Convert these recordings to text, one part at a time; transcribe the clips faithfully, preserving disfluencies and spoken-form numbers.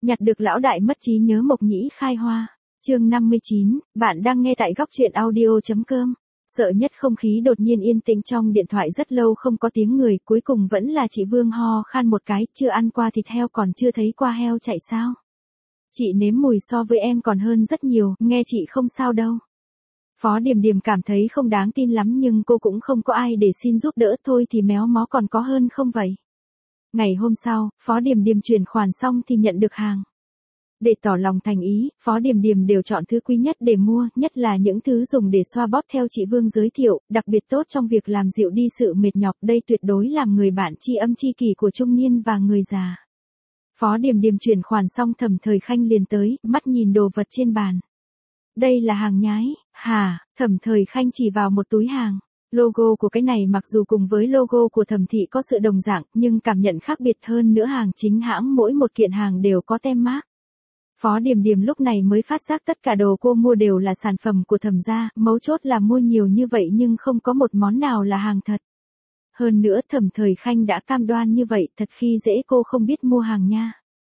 Nhặt được lão đại mất trí nhớ Mộc Nhĩ khai hoa. Chương năm mươi chín, bạn đang nghe tại góc truyện audio.com. Sợ nhất không khí đột nhiên yên tĩnh trong điện thoại rất lâu không có tiếng người, cuối cùng vẫn là chị Vương ho khan một cái, chưa ăn qua thịt heo còn chưa thấy qua heo chạy sao. Chị nếm mùi so với em còn hơn rất nhiều, nghe chị không sao đâu. Phó Điềm Điềm cảm thấy không đáng tin lắm nhưng cô cũng không có ai để xin giúp đỡ, thôi thì méo mó còn có hơn không vậy. Ngày hôm sau, Phó Điềm Điềm chuyển khoản xong thì nhận được hàng. Để tỏ lòng thành ý, Phó Điềm Điềm đều chọn thứ quý nhất để mua, nhất là những thứ dùng để xoa bóp theo chị Vương giới thiệu, đặc biệt tốt trong việc làm dịu đi sự mệt nhọc, đây tuyệt đối làm người bạn tri âm tri kỷ của trung niên và người già. Phó Điềm Điềm chuyển khoản xong Thẩm Thời Khanh liền tới, mắt nhìn đồ vật trên bàn. Đây là hàng nhái, hả? Thẩm Thời Khanh chỉ vào một túi hàng. Logo của cái này mặc dù cùng với logo của Thẩm thị có sự đồng dạng, nhưng cảm nhận khác biệt hơn nữa, hàng chính hãng mỗi một kiện hàng đều có tem mác. Phó Điềm Điềm lúc này mới phát giác tất cả đồ cô mua đều là sản phẩm của Thẩm gia, mấu chốt là mua nhiều như vậy nhưng không có một món nào là hàng thật. Hơn nữa Thẩm Thời Khanh đã cam đoan như vậy, thật khi dễ cô không biết mua hàng nha.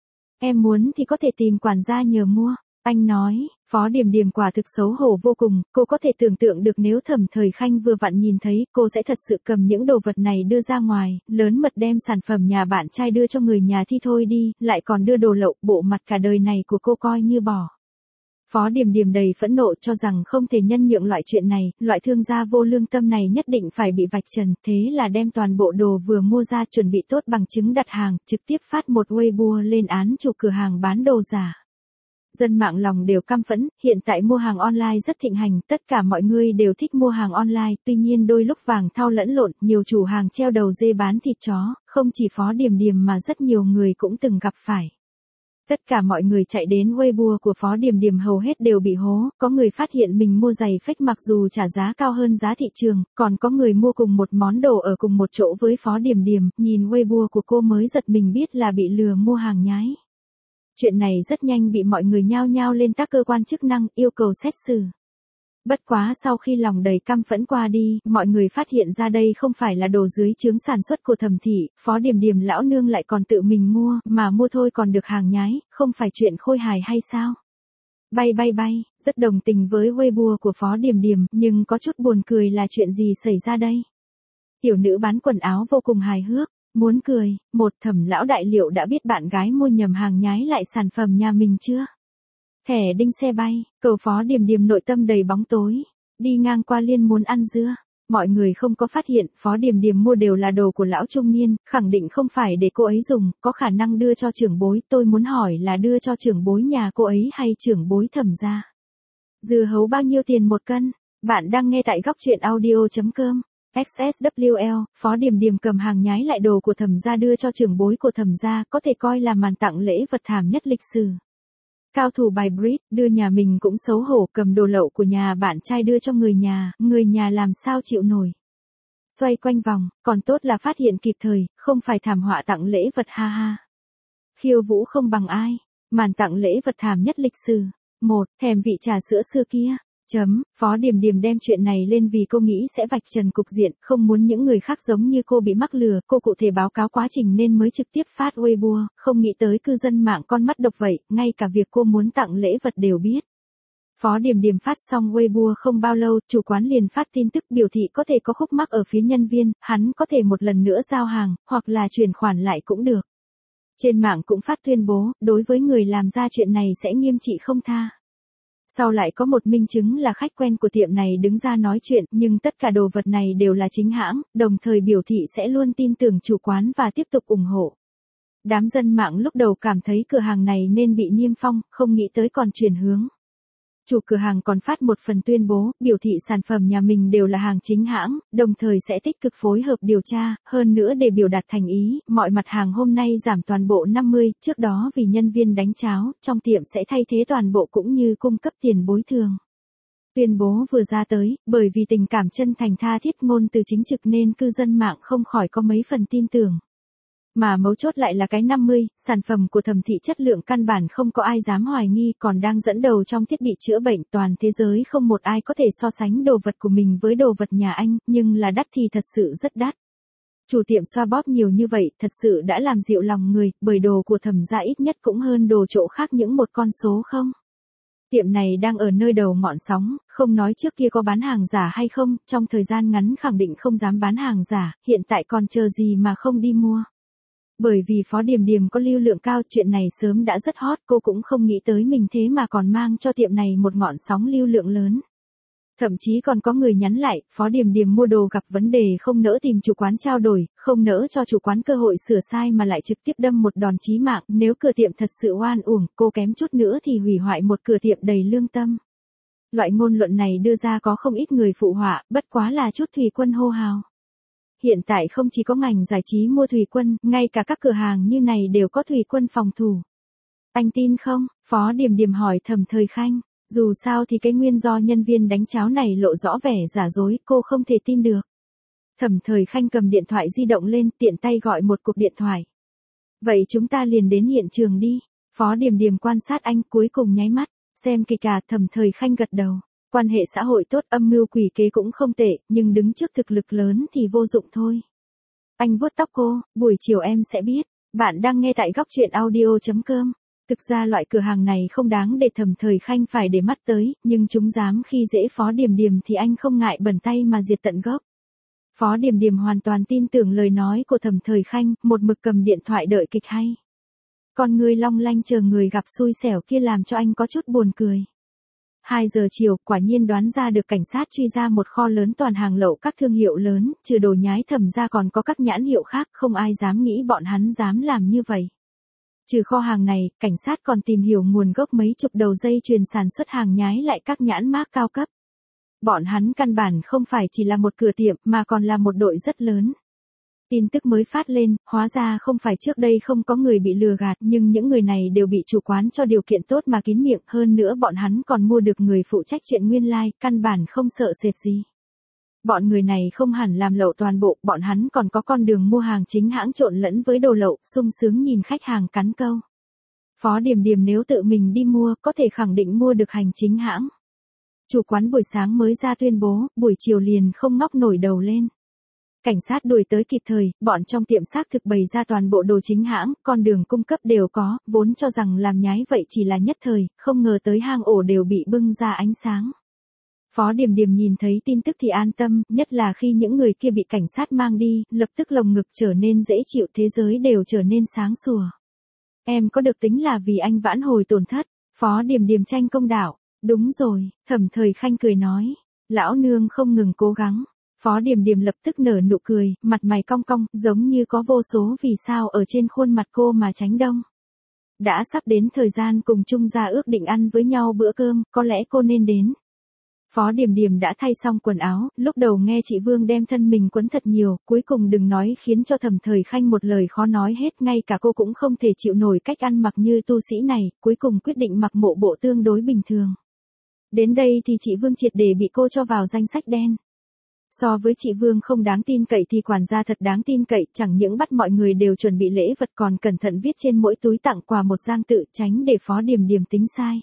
Em muốn thì có thể tìm quản gia nhờ mua. Anh nói, Phó Điềm Điềm quả thực xấu hổ vô cùng, cô có thể tưởng tượng được nếu Thẩm Thời Khanh vừa vặn nhìn thấy, cô sẽ thật sự cầm những đồ vật này đưa ra ngoài, lớn mật đem sản phẩm nhà bạn trai đưa cho người nhà thì thôi đi, lại còn đưa đồ lậu, bộ mặt cả đời này của cô coi như bỏ. Phó Điềm Điềm đầy phẫn nộ cho rằng không thể nhân nhượng loại chuyện này, loại thương gia vô lương tâm này nhất định phải bị vạch trần, thế là đem toàn bộ đồ vừa mua ra chuẩn bị tốt bằng chứng đặt hàng, trực tiếp phát một Weibo lên án chủ cửa hàng bán đồ giả. Dân mạng lòng đều căm phẫn, hiện tại mua hàng online rất thịnh hành, tất cả mọi người đều thích mua hàng online, tuy nhiên đôi lúc vàng thau lẫn lộn, nhiều chủ hàng treo đầu dê bán thịt chó, không chỉ Phó Điềm Điềm mà rất nhiều người cũng từng gặp phải. Tất cả mọi người chạy đến Weibo của Phó Điềm Điềm hầu hết đều bị hố, có người phát hiện mình mua giày fake mặc dù trả giá cao hơn giá thị trường, còn có người mua cùng một món đồ ở cùng một chỗ với Phó Điềm Điềm, nhìn Weibo của cô mới giật mình biết là bị lừa mua hàng nhái. Chuyện này rất nhanh bị mọi người nhao nhao lên các cơ quan chức năng, yêu cầu xét xử. Bất quá sau khi lòng đầy căm phẫn qua đi, mọi người phát hiện ra đây không phải là đồ dưới chướng sản xuất của Thẩm thị, Phó Điềm Điềm lão nương lại còn tự mình mua, mà mua thôi còn được hàng nhái, không phải chuyện khôi hài hay sao? Bay bay bay, rất đồng tình với Weibo của Phó Điềm Điềm, nhưng có chút buồn cười là chuyện gì xảy ra đây? Tiểu nữ bán quần áo vô cùng hài hước. Muốn cười, một Thẩm lão đại liệu đã biết bạn gái mua nhầm hàng nhái lại sản phẩm nhà mình chưa? Thẻ đinh xe bay, cầu Phó Điềm Điềm nội tâm đầy bóng tối, đi ngang qua liên muốn ăn dưa. Mọi người không có phát hiện Phó Điềm Điềm mua đều là đồ của lão trung niên, khẳng định không phải để cô ấy dùng, có khả năng đưa cho trưởng bối, tôi muốn hỏi là đưa cho trưởng bối nhà cô ấy hay trưởng bối Thẩm gia. Dưa hấu bao nhiêu tiền một cân? Bạn đang nghe tại góc truyện audio.com. ích ét vê kép lờ, Phó Điềm Điềm cầm hàng nhái lại đồ của Thẩm gia đưa cho trưởng bối của Thẩm gia, có thể coi là màn tặng lễ vật thảm nhất lịch sử. Cao thủ bài Brit, đưa nhà mình cũng xấu hổ, cầm đồ lậu của nhà bạn trai đưa cho người nhà, người nhà làm sao chịu nổi. Xoay quanh vòng, còn tốt là phát hiện kịp thời, không phải thảm họa tặng lễ vật ha ha. Khiêu vũ không bằng ai, màn tặng lễ vật thảm nhất lịch sử. Một, thèm vị trà sữa xưa kia. Chấm, Phó Điềm Điềm đem chuyện này lên vì cô nghĩ sẽ vạch trần cục diện, không muốn những người khác giống như cô bị mắc lừa, cô cụ thể báo cáo quá trình nên mới trực tiếp phát Weibo, không nghĩ tới cư dân mạng con mắt độc vậy, ngay cả việc cô muốn tặng lễ vật đều biết. Phó Điềm Điềm phát xong Weibo không bao lâu, chủ quán liền phát tin tức biểu thị có thể có khúc mắc ở phía nhân viên, hắn có thể một lần nữa giao hàng, hoặc là chuyển khoản lại cũng được. Trên mạng cũng phát tuyên bố, đối với người làm ra chuyện này sẽ nghiêm trị không tha. Sau lại có một minh chứng là khách quen của tiệm này đứng ra nói chuyện, nhưng tất cả đồ vật này đều là chính hãng, đồng thời biểu thị sẽ luôn tin tưởng chủ quán và tiếp tục ủng hộ. Đám dân mạng lúc đầu cảm thấy cửa hàng này nên bị niêm phong, không nghĩ tới còn chuyển hướng. Chủ cửa hàng còn phát một phần tuyên bố, biểu thị sản phẩm nhà mình đều là hàng chính hãng, đồng thời sẽ tích cực phối hợp điều tra, hơn nữa để biểu đạt thành ý, mọi mặt hàng hôm nay giảm toàn bộ năm mươi, trước đó vì nhân viên đánh cháo, trong tiệm sẽ thay thế toàn bộ cũng như cung cấp tiền bồi thường. Tuyên bố vừa ra tới, bởi vì tình cảm chân thành tha thiết ngôn từ chính trực nên cư dân mạng không khỏi có mấy phần tin tưởng. Mà mấu chốt lại là cái năm mươi, sản phẩm của Thẩm thị chất lượng căn bản không có ai dám hoài nghi, còn đang dẫn đầu trong thiết bị chữa bệnh, toàn thế giới không một ai có thể so sánh đồ vật của mình với đồ vật nhà anh, nhưng là đắt thì thật sự rất đắt. Chủ tiệm xoa bóp nhiều như vậy thật sự đã làm dịu lòng người, bởi đồ của Thẩm gia ít nhất cũng hơn đồ chỗ khác những một con số không. Tiệm này đang ở nơi đầu ngọn sóng, không nói trước kia có bán hàng giả hay không, trong thời gian ngắn khẳng định không dám bán hàng giả, hiện tại còn chờ gì mà không đi mua. Bởi vì Phó Điềm Điềm có lưu lượng cao, chuyện này sớm đã rất hot, cô cũng không nghĩ tới mình thế mà còn mang cho tiệm này một ngọn sóng lưu lượng lớn. Thậm chí còn có người nhắn lại, Phó Điềm Điềm mua đồ gặp vấn đề không nỡ tìm chủ quán trao đổi, không nỡ cho chủ quán cơ hội sửa sai mà lại trực tiếp đâm một đòn chí mạng, nếu cửa tiệm thật sự oan uổng, cô kém chút nữa thì hủy hoại một cửa tiệm đầy lương tâm. Loại ngôn luận này đưa ra có không ít người phụ họa, bất quá là chút Thủy Quân hô hào. Hiện tại không chỉ có ngành giải trí mua Thủy Quân, ngay cả các cửa hàng như này đều có Thủy Quân phòng thủ. Anh tin không? Phó Điềm Điềm hỏi Thẩm Thời Khanh. Dù sao thì cái nguyên do nhân viên đánh cháo này lộ rõ vẻ giả dối, cô không thể tin được. Thẩm Thời Khanh cầm điện thoại di động lên, tiện tay gọi một cuộc điện thoại. Vậy chúng ta liền đến hiện trường đi. Phó Điềm Điềm quan sát anh, cuối cùng nháy mắt, xem kịch cả. Thẩm Thời Khanh gật đầu. Quan hệ xã hội tốt, âm mưu quỷ kế cũng không tệ, nhưng đứng trước thực lực lớn thì vô dụng thôi. Anh vuốt tóc cô, buổi chiều em sẽ biết. Bạn đang nghe tại góc truyện audio chấm com. Thực ra loại cửa hàng này không đáng để Thẩm Thời Khanh phải để mắt tới, nhưng chúng dám khi dễ Phó Điềm Điềm thì anh không ngại bẩn tay mà diệt tận gốc. Phó Điềm Điềm hoàn toàn tin tưởng lời nói của Thẩm Thời Khanh, một mực cầm điện thoại đợi kịch hay. Con người long lanh chờ người gặp xui xẻo kia làm cho anh có chút buồn cười. hai giờ chiều, quả nhiên đoán ra được cảnh sát truy ra một kho lớn toàn hàng lậu các thương hiệu lớn, trừ đồ nhái Thẩm ra còn có các nhãn hiệu khác, không ai dám nghĩ bọn hắn dám làm như vậy. Trừ kho hàng này, cảnh sát còn tìm hiểu nguồn gốc mấy chục đầu dây chuyền sản xuất hàng nhái lại các nhãn mác cao cấp. Bọn hắn căn bản không phải chỉ là một cửa tiệm mà còn là một đội rất lớn. Tin tức mới phát lên, hóa ra không phải trước đây không có người bị lừa gạt, nhưng những người này đều bị chủ quán cho điều kiện tốt mà kín miệng, hơn nữa bọn hắn còn mua được người phụ trách chuyện nguyên lai, like, căn bản không sợ sệt gì. Bọn người này không hẳn làm lậu toàn bộ, bọn hắn còn có con đường mua hàng chính hãng trộn lẫn với đồ lậu, sung sướng nhìn khách hàng cắn câu. Phó Điềm Điềm nếu tự mình đi mua, có thể khẳng định mua được hành chính hãng. Chủ quán buổi sáng mới ra tuyên bố, buổi chiều liền không ngóc nổi đầu lên. Cảnh sát đuổi tới kịp thời, bọn trong tiệm xác thực bày ra toàn bộ đồ chính hãng, con đường cung cấp đều có, vốn cho rằng làm nhái vậy chỉ là nhất thời, không ngờ tới hang ổ đều bị bưng ra ánh sáng. Phó Điềm Điềm nhìn thấy tin tức thì an tâm, nhất là khi những người kia bị cảnh sát mang đi, lập tức lồng ngực trở nên dễ chịu, thế giới đều trở nên sáng sủa. Em có được tính là vì anh vãn hồi tổn thất. Phó Điềm Điềm tranh công đạo. Đúng rồi, Thẩm Thời Khanh cười nói. Lão nương không ngừng cố gắng. Phó Điềm Điềm lập tức nở nụ cười, mặt mày cong cong, giống như có vô số vì sao ở trên khuôn mặt cô mà tránh đông. Đã sắp đến thời gian cùng chung ra ước định ăn với nhau bữa cơm, có lẽ cô nên đến. Phó Điềm Điềm đã thay xong quần áo, lúc đầu nghe chị Vương đem thân mình quấn thật nhiều, cuối cùng đừng nói khiến cho Thẩm Thời Khanh một lời khó nói hết, ngay cả cô cũng không thể chịu nổi cách ăn mặc như tu sĩ này, cuối cùng quyết định mặc bộ bộ tương đối bình thường. Đến đây thì chị Vương triệt để bị cô cho vào danh sách đen. So với chị Vương không đáng tin cậy thì quản gia thật đáng tin cậy, chẳng những bắt mọi người đều chuẩn bị lễ vật còn cẩn thận viết trên mỗi túi tặng quà một giang tự, tránh để Phó Điềm Điềm tính sai.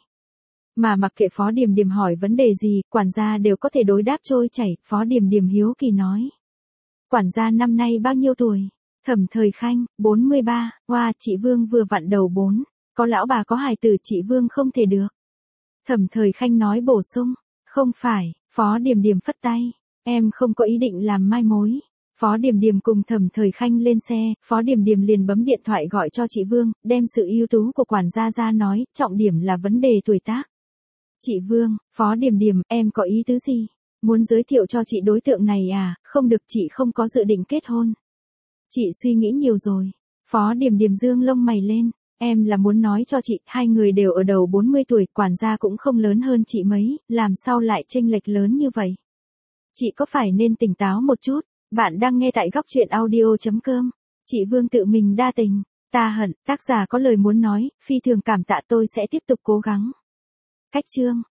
Mà mặc kệ Phó Điềm Điềm hỏi vấn đề gì, quản gia đều có thể đối đáp trôi chảy. Phó Điềm Điềm hiếu kỳ nói. Quản gia năm nay bao nhiêu tuổi? Thẩm Thời Khanh, bốn mươi ba, hoa, chị Vương vừa vặn đầu bốn. Có lão bà có hài tử, chị Vương không thể được. Thẩm Thời Khanh nói bổ sung. Không phải, Phó Điềm Điềm phất tay. Em không có ý định làm mai mối. Phó Điềm Điềm cùng Thẩm Thời Khanh lên xe, Phó Điềm Điềm liền bấm điện thoại gọi cho chị Vương, đem sự ưu tú của quản gia ra nói, trọng điểm là vấn đề tuổi tác. Chị Vương, Phó Điềm Điềm, em có ý tứ gì? Muốn giới thiệu cho chị đối tượng này à? Không được, chị không có dự định kết hôn. Chị suy nghĩ nhiều rồi. Phó Điềm Điềm dương lông mày lên. Em là muốn nói cho chị, hai người đều ở đầu bốn mươi tuổi, quản gia cũng không lớn hơn chị mấy, làm sao lại chênh lệch lớn như vậy? Chị có phải nên tỉnh táo một chút? Bạn đang nghe tại góc truyện audio chấm com. Chị Vương tự mình đa tình. Ta hận, tác giả có lời muốn nói, phi thường cảm tạ, tôi sẽ tiếp tục cố gắng. Cách chương.